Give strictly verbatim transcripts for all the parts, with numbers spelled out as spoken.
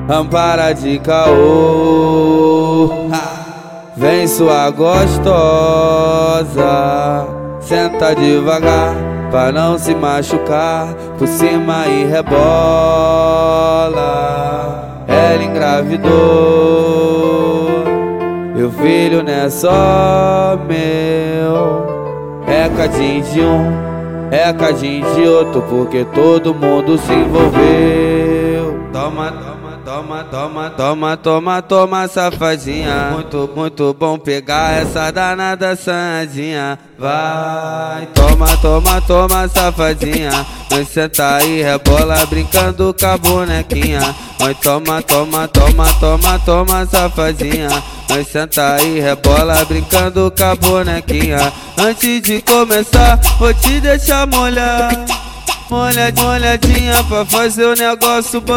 Ampara de caô, vem sua gostosa, senta devagar pra não se machucar, por cima e rebola. Ela engravidou, e o filho não é só meu, é cadinho de um, é cadinho de outro, porque todo mundo se envolveu. Toma, toma. Toma, toma, toma, toma, toma, safadinha. Muito, muito bom pegar essa danada sandinha. Vai, toma, toma, toma, safadinha. Vai sentar e rebola brincando com a bonequinha. Vai, toma, toma, toma, toma, toma, safadinha. Vai sentar e rebola brincando com a bonequinha. Antes de começar, vou te deixar molhar. Molha, molhadinha pra fazer o negócio bom.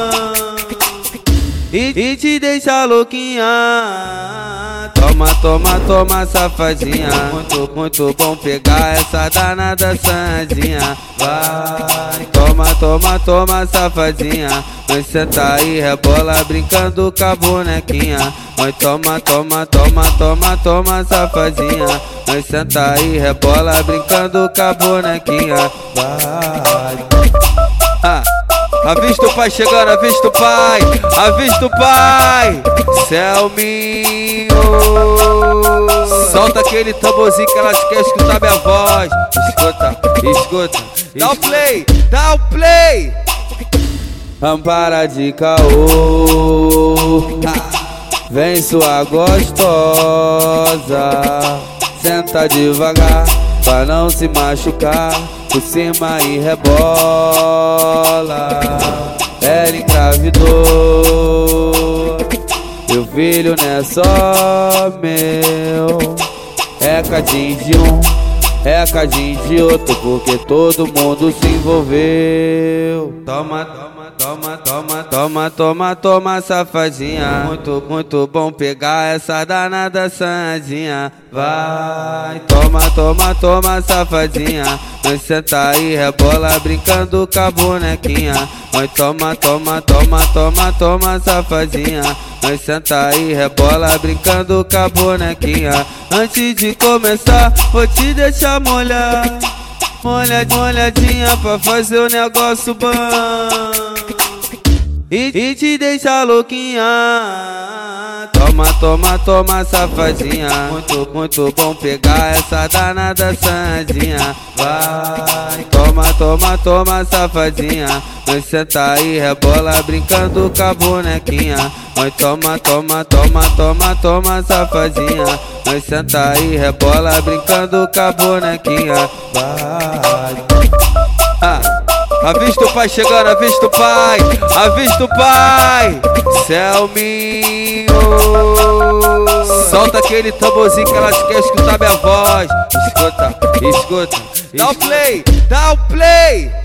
E, e te deixa louquinha. Toma, toma, toma, safadinha. Muito, muito bom pegar essa danada sandinha. Vai, toma, toma, toma, safadinha. Vai sentar e rebola brincando com a bonequinha. Vai, toma, toma, toma, toma, toma, safadinha. Vai sentar e rebola brincando com a bonequinha. Vai. Ah. Avista o pai chegando, avista o pai, avista o pai, Selminho. Solta aquele tamborzinho que elas querem escutar minha voz. Escuta, escuta, dá o play, dá o play. Ampara de caô, vem sua gostosa, senta devagar pra não se machucar, por cima e rebola. Ela engravidou, e o filho não é só meu, é cadinho de um, é cadinho de outro, porque todo mundo se envolveu. Toma, toma, toma, toma, toma, toma, toma, safadinha. Muito, muito bom pegar essa danada sandinha. Vai, toma, toma, toma, safadinha. Vai sentar e rebola brincando com a bonequinha. Vai, toma, toma, toma, toma, toma, safadinha. Vai sentar e rebola brincando com a bonequinha. Antes de começar, vou te deixar molhar. Molha, molhadinha pra fazer o negócio bom. E, e te deixa louquinha. Toma, toma, toma, safadinha. Muito, muito bom pegar essa danada sandinha. Vai, toma, toma, toma, safadinha. Vai sentar e rebola brincando com a bonequinha. Vai, toma, toma, toma, toma, toma, safadinha. Vai sentar e rebola brincando com a bonequinha. Vai. Ah. Avista o pai chegando, avista o pai, avista o pai, Selminho. Solta aquele tamborzinho que elas querem escutar minha voz. Escuta, escuta, dá o play, dá o play.